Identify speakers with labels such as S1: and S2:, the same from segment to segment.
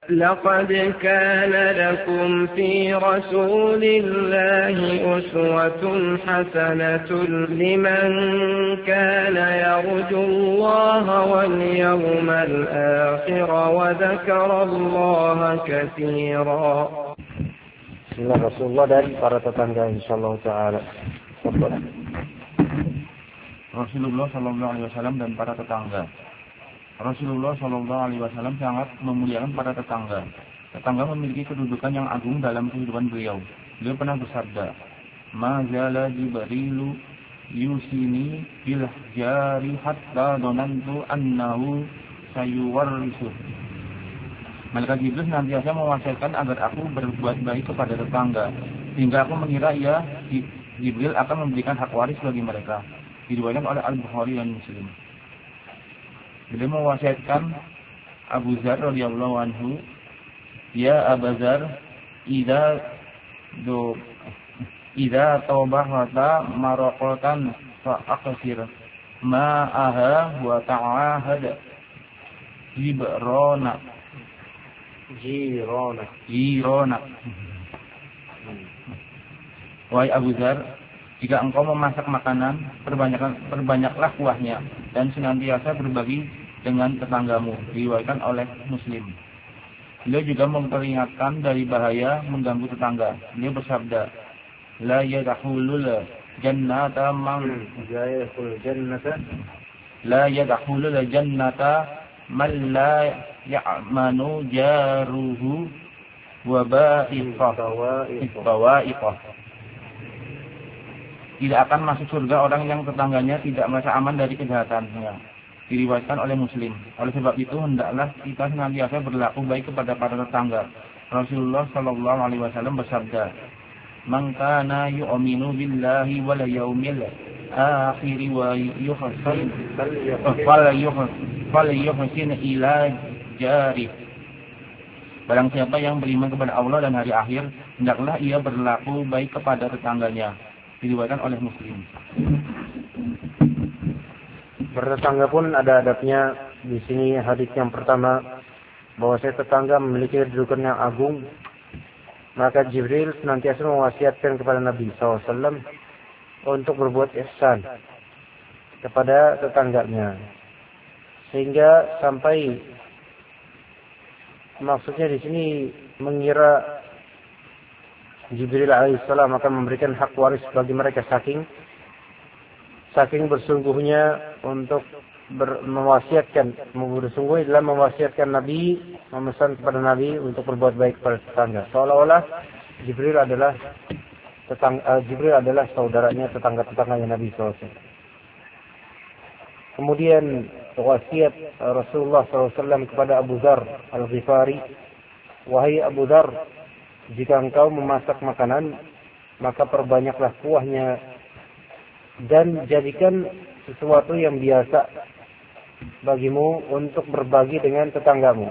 S1: لقد كان لكم في رسول الله أسوة حسنة لمن كان يرجو الله واليوم الآخر وذكر الله كثيرا.
S2: Bismillah Rasulullah dan para tetangga insyaallah taala.
S3: Rasulullah sallallahu alaihi wasallam dan para tetangga. Rasulullah sallallahu alaihi wasallam sangat memuliakan para tetangga. Tetangga memiliki kedudukan yang agung dalam kehidupan beliau. Beliau pernah bersabda, "Ma zala Jibrilu yusini bil jari hatta donantu annahu sayuwarrisu." Malaikat Jibril senantiasa mewasiatkan agar aku berbuat baik kepada tetangga, hingga aku mengira Jibril akan memberikan hak waris bagi mereka. Diriwayatkan oleh Al-Bukhari dan Muslim. Beliau mewasiatkan Abu Dzar radhiyallahu anhu, "Ya Abu Dzar, idza tawbahata maraqatan fa aqsir ma'aha wa ta'ahad jirona." Wahai Abu Dzar, jika engkau memasak makanan, perbanyaklah kuahnya dan senantiasa berbagi dengan tetanggamu. Diriwayatkan oleh Muslim. Beliau juga memperingatkan dari bahaya mengganggu tetangga. Beliau bersabda, "La yadkhulul jannata man la ya'manu jaruhu wa ba'iqah." Tidak akan masuk surga orang yang tetangganya tidak merasa aman dari kejahatannya. Diriwayatkan oleh Muslim. Oleh sebab itu hendaklah kita senantiasa berlaku baik kepada para tetangga. Rasulullah sallallahu alaihi wasallam bersabda, "Man kana yu'minu billahi wal yaumil akhir wa falyuhsin ila jari." Barang siapa yang beriman kepada Allah dan hari akhir, hendaklah ia berlaku baik kepada tetangganya. Diriwayatkan oleh Muslim.
S2: Bertetangga pun ada adabnya. Di sini hadis yang pertama, bahwa tetangga memiliki kedudukan yang agung. Maka Jibril senantiasa mewasiatkan kepada Nabi SAW untuk berbuat ihsan kepada tetangganya, sehingga sampai maksudnya di sini mengira Jibril alaihissalam akan memberikan hak waris bagi mereka saking bersungguhnya untuk mewasiatkan, bersungguh dalam mewasiatkan Nabi, memesan kepada Nabi untuk berbuat baik kepada tetangga. Seolah-olah Jibril adalah saudaranya, tetangga-tetangganya Nabi SAW. Kemudian wasiat Rasulullah SAW kepada Abu Dzar Al-Ghifari, "Wahai Abu Dzar, jika engkau memasak makanan, maka perbanyaklah kuahnya dan jadikan sesuatu yang biasa bagimu untuk berbagi dengan tetanggamu."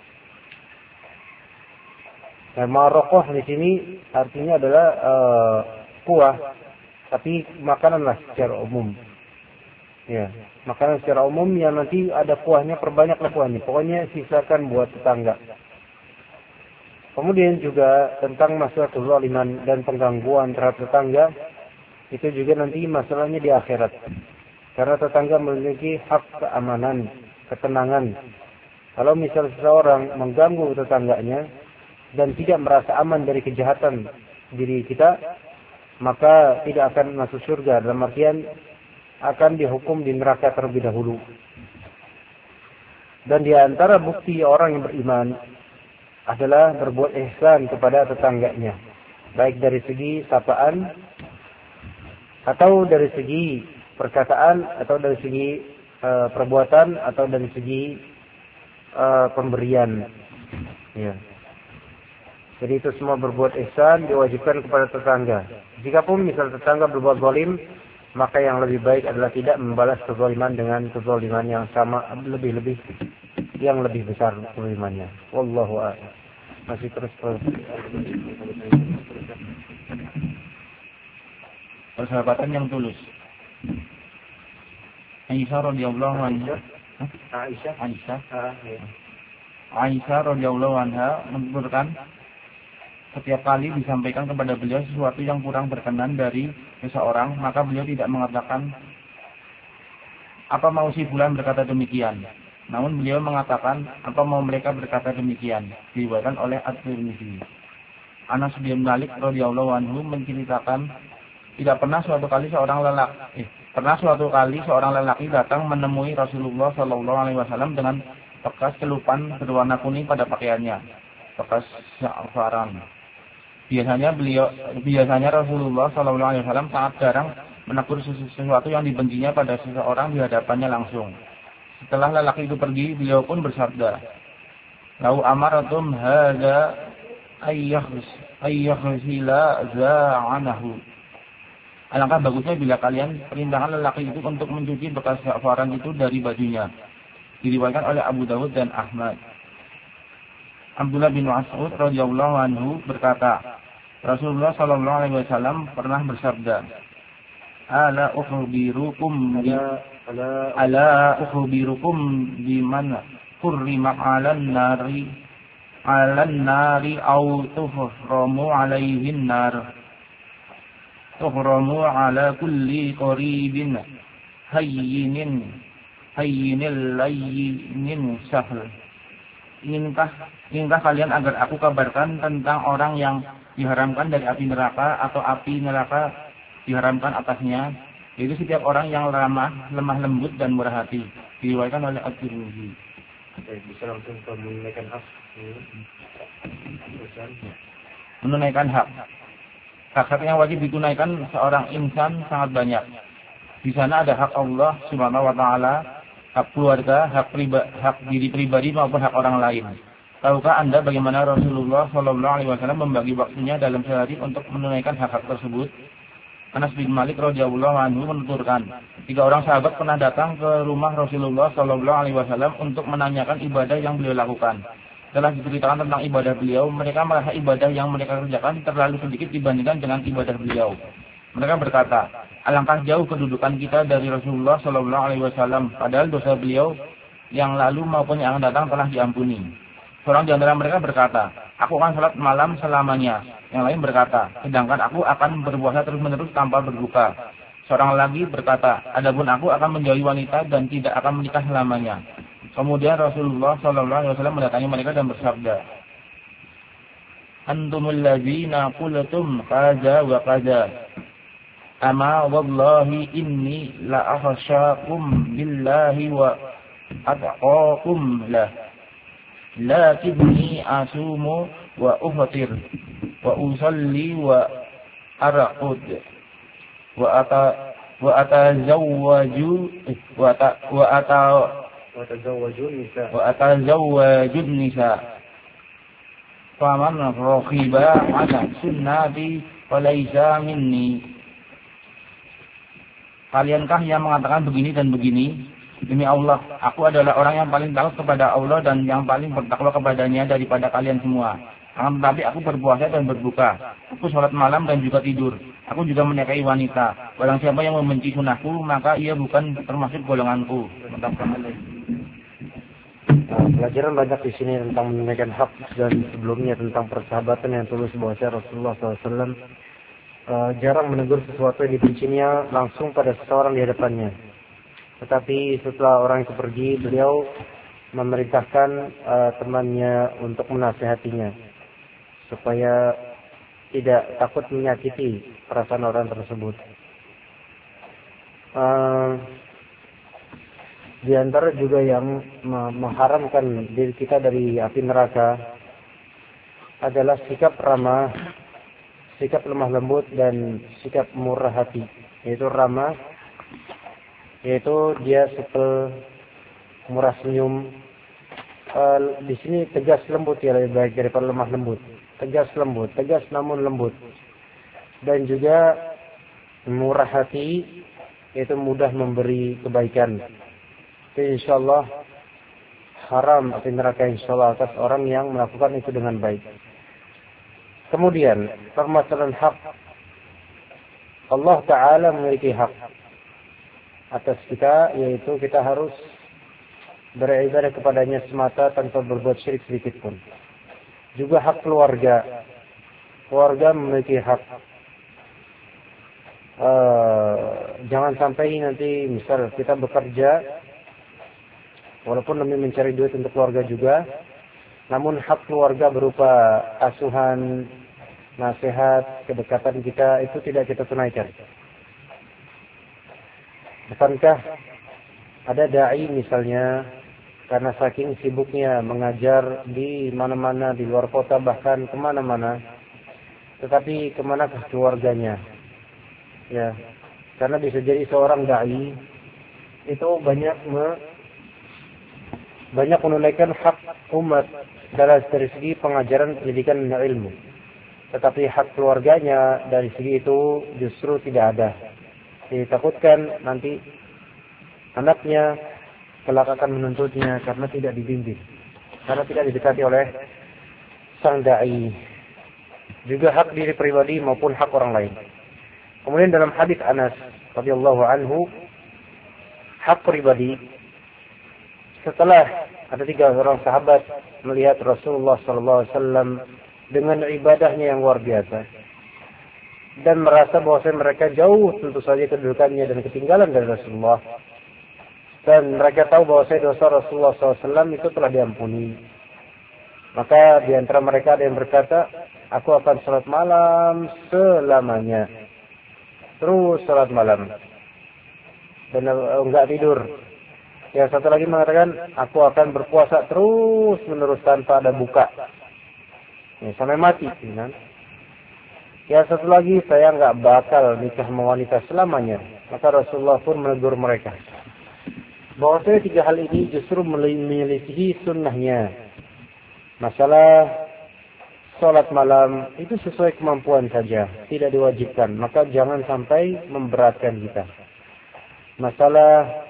S2: Nah, marokoh di sini artinya adalah kuah, tapi makananlah secara umum. Ya, makanan secara umum yang nanti ada kuahnya, perbanyaklah kuahnya. Pokoknya sisakan buat tetangga. Kemudian juga tentang masalah kezaliman dan penggangguan terhadap tetangga, itu juga nanti masalahnya di akhirat. Karena tetangga memiliki hak keamanan, ketenangan. Kalau misal seseorang mengganggu tetangganya dan tidak merasa aman dari kejahatan diri kita, maka tidak akan masuk surga. Dalam artian akan dihukum di neraka terlebih dahulu. Dan di antara bukti orang yang beriman adalah berbuat ihsan kepada tetangganya, baik dari segi sapaan atau dari segi perkataan atau dari segi perbuatan atau dari segi pemberian. Ya. Jadi itu semua berbuat ihsan diwajibkan kepada tetangga. Jikapun misal tetangga berbuat zalim, maka yang lebih baik adalah tidak membalas kezaliman dengan kezaliman yang sama, lebih-lebih yang lebih besar kezalimannya. Wallahu a'lam. Masih terus
S3: persahabatan yang tulus. Aisyah radhiyallahu anha. Aisyah radhiyallahu anha menuturkan, setiap kali disampaikan kepada beliau sesuatu yang kurang berkenan dari seseorang, maka beliau tidak mengatakan, apa mau si fulan berkata demikian. Namun beliau mengatakan, apa mau mereka berkata demikian. Diriwayatkan oleh At-Tirmidzi. Anas bin Malik radhiyallahu anhu menceritakan, pernah suatu kali seorang lelaki datang menemui Rasulullah sallallahu alaihi wasallam dengan bekas celupan berwarna kuning pada pakaiannya, bekas za'faran. Biasanya Rasulullah sallallahu alaihi wasallam sangat jarang menegur sesuatu yang dibencinya pada seseorang di hadapannya langsung. Setelah lelaki itu pergi, beliau pun bersabda, "Lau amaratum hadza ayyaghsila za'anahu." Alangkah bagusnya bila kalian perintahkan lelaki itu untuk mencuci bekas za'faran itu dari bajunya. Diriwayatkan oleh Abu Dawud dan Ahmad. Abdullah bin Mas'ud radhiyallahu anhu berkata, Rasulullah sallallahu alaihi wasallam pernah bersabda, Ala ukhbirukum biman hurrima 'alan nari aw tuhramu 'alaihin nar. Tuhramu 'ala kulli qaribin hayyinil layyin sahl. Inginkah kalian agar aku kabarkan tentang orang yang diharamkan dari api neraka atau api neraka diharamkan atasnya, yaitu setiap orang yang lemah lembut dan murah hati. Diriwayatkan oleh At-Tirmidzi.
S2: Bisa langsung menunaikan hak.
S3: Menunaikan hak. Hak-hak yang wajib ditunaikan seorang insan sangat banyak. Di sana ada hak Allah Subhanahu wa taala, hak keluarga, hak diri pribadi maupun hak orang lain. Tahukah Anda bagaimana Rasulullah sallallahu alaihi wasallam membagi waktunya dalam sehari untuk menunaikan hak-hak tersebut? Anas bin Malik radhiyallahu anhu menuturkan, 3 orang sahabat pernah datang ke rumah Rasulullah sallallahu alaihi wasallam untuk menanyakan ibadah yang beliau lakukan. Setelah diceritakan tentang ibadah beliau, mereka merasa ibadah yang mereka kerjakan terlalu sedikit dibandingkan dengan ibadah beliau. Mereka berkata, alangkah jauh kedudukan kita dari Rasulullah sallallahu alaihi wasallam, padahal dosa beliau yang lalu maupun yang akan datang telah diampuni. Seorang di antara mereka berkata, aku akan salat malam selamanya. Yang lain berkata, sedangkan aku akan berpuasa terus-menerus tanpa berbuka. Seorang lagi berkata, adapun aku akan menjauhi wanita dan tidak akan menikah selamanya. Kemudian Rasulullah SAW mendatangi mereka dan bersabda, Antumul ladzina qultum kaza wa kaza. Ama wallahi inni la akhsyakum billahi wa atqakum lah. Lakinni asumu wa uftir wa usalli wa arqud wa atazawwaju nisa faman rakhiba ala sunnati falaysa minni. Kaliankah yang mengatakan begini dan begini? Demi Allah, aku adalah orang yang paling takut kepada Allah dan yang paling bertakwa kepadanya daripada kalian semua. Akan tetapi aku berpuasa dan berbuka. Aku sholat malam dan juga tidur. Aku juga menikahi wanita. Barang siapa yang membenci sunnahku, maka ia bukan termasuk golonganku.
S2: Pelajaran banyak di sini tentang menunaikan hak, dan sebelumnya tentang persahabatan yang tulus bahwa Rasulullah SAW jarang menegur sesuatu yang dibencinya langsung pada seseorang di hadapannya. Tetapi setelah orang itu pergi, beliau memerintahkan temannya untuk menasihatinya supaya tidak takut menyakiti perasaan orang tersebut. Di antara juga yang mengharamkan diri kita dari api neraka adalah sikap ramah, sikap lemah lembut, dan sikap murah hati. Yaitu ramah, yaitu dia supel, murah senyum. Di sini tegas lembut ya, lebih baik daripada lemah lembut. Tegas lembut, tegas namun lembut. Dan juga murah hati, yaitu mudah memberi kebaikan. Jadi insyaallah haram api neraka insyaallah atas orang yang melakukan itu dengan baik. Kemudian permasalahan hak. Allah Ta'ala memiliki hak atas kita, yaitu kita harus beribadah kepadanya semata tanpa berbuat syirik sedikit pun. Juga hak keluarga. Keluarga memiliki hak. Jangan sampai nanti misal kita bekerja walaupun demi mencari duit untuk keluarga juga, namun hak keluarga berupa asuhan, nasihat, kedekatan kita itu tidak kita tunaikan. Bukankah ada dai misalnya karena saking sibuknya mengajar di mana-mana di luar kota bahkan kemana-mana, tetapi kemanakah keluarganya? Ya, karena bisa jadi seorang dai itu banyak menunaikan hak umat dari segi pengajaran, pendidikan dan ilmu, tetapi hak keluarganya dari segi itu justru tidak ada. Ditakutkan nanti anaknya kelak akan menuntutnya karena tidak dibimbing, karena tidak didekati oleh sang dai. Juga hak diri pribadi maupun hak orang lain. Kemudian dalam hadis Anas radhiyallahu anhu, hak pribadi, setelah ada 3 orang sahabat melihat Rasulullah SAW dengan ibadahnya yang luar biasa dan merasa bahwa mereka jauh tentu saja kedudukannya dan ketinggalan dari Rasulullah, dan mereka tahu bahwa dosa Rasulullah SAW itu telah diampuni, maka di antara mereka ada yang berkata, aku akan salat malam selamanya, terus salat malam dan enggak tidur. Yang satu lagi mengatakan, aku akan berpuasa terus menerus tanpa ada buka, sampai mati. Yang satu lagi, saya enggak bakal nikah sama wanita selamanya. Maka Rasulullah pun menegur mereka bahwa 3 hal ini justru menyelisihi sunnahnya. Masalah salat malam itu sesuai kemampuan saja, tidak diwajibkan, maka jangan sampai memberatkan kita. Masalah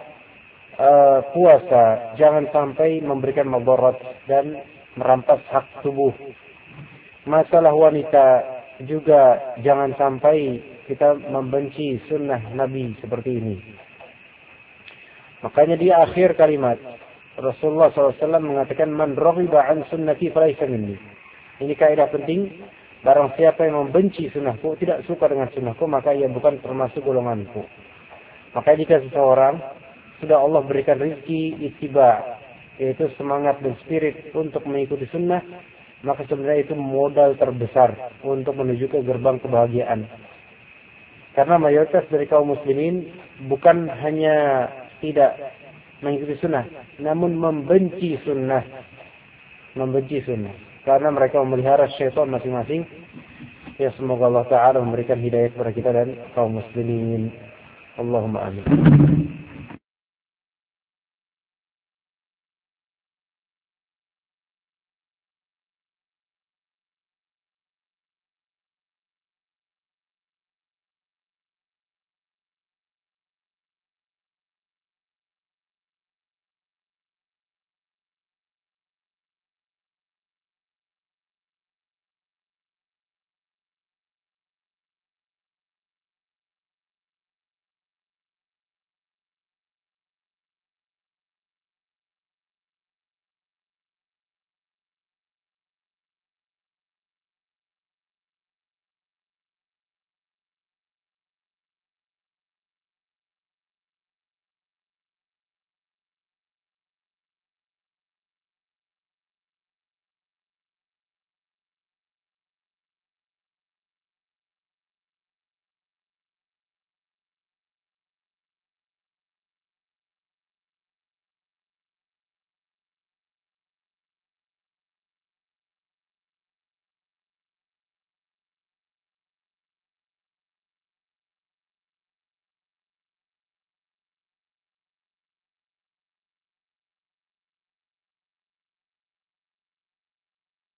S2: puasa jangan sampai memberikan mudarat dan merampas hak tubuh. Masalah wanita juga jangan sampai kita membenci sunnah Nabi seperti ini. Makanya di akhir kalimat Rasulullah SAW mengatakan, man raghiba an sunnati falaysa minni. Ini kaidah penting. Barang siapa yang membenci sunnahku, tidak suka dengan sunnahku, maka ia bukan termasuk golonganku. Maka jika seseorang sudah Allah berikan rezeki ittiba, yaitu semangat dan spirit untuk mengikuti sunnah, maka sebenarnya itu modal terbesar untuk menuju ke gerbang kebahagiaan. Karena mayoritas dari kaum muslimin bukan hanya tidak mengikuti sunnah, namun membenci sunnah. Karena mereka memelihara syaitan masing-masing. Ya, semoga Allah Ta'ala memberikan hidayah kepada kita dan kaum muslimin. Allahumma amin.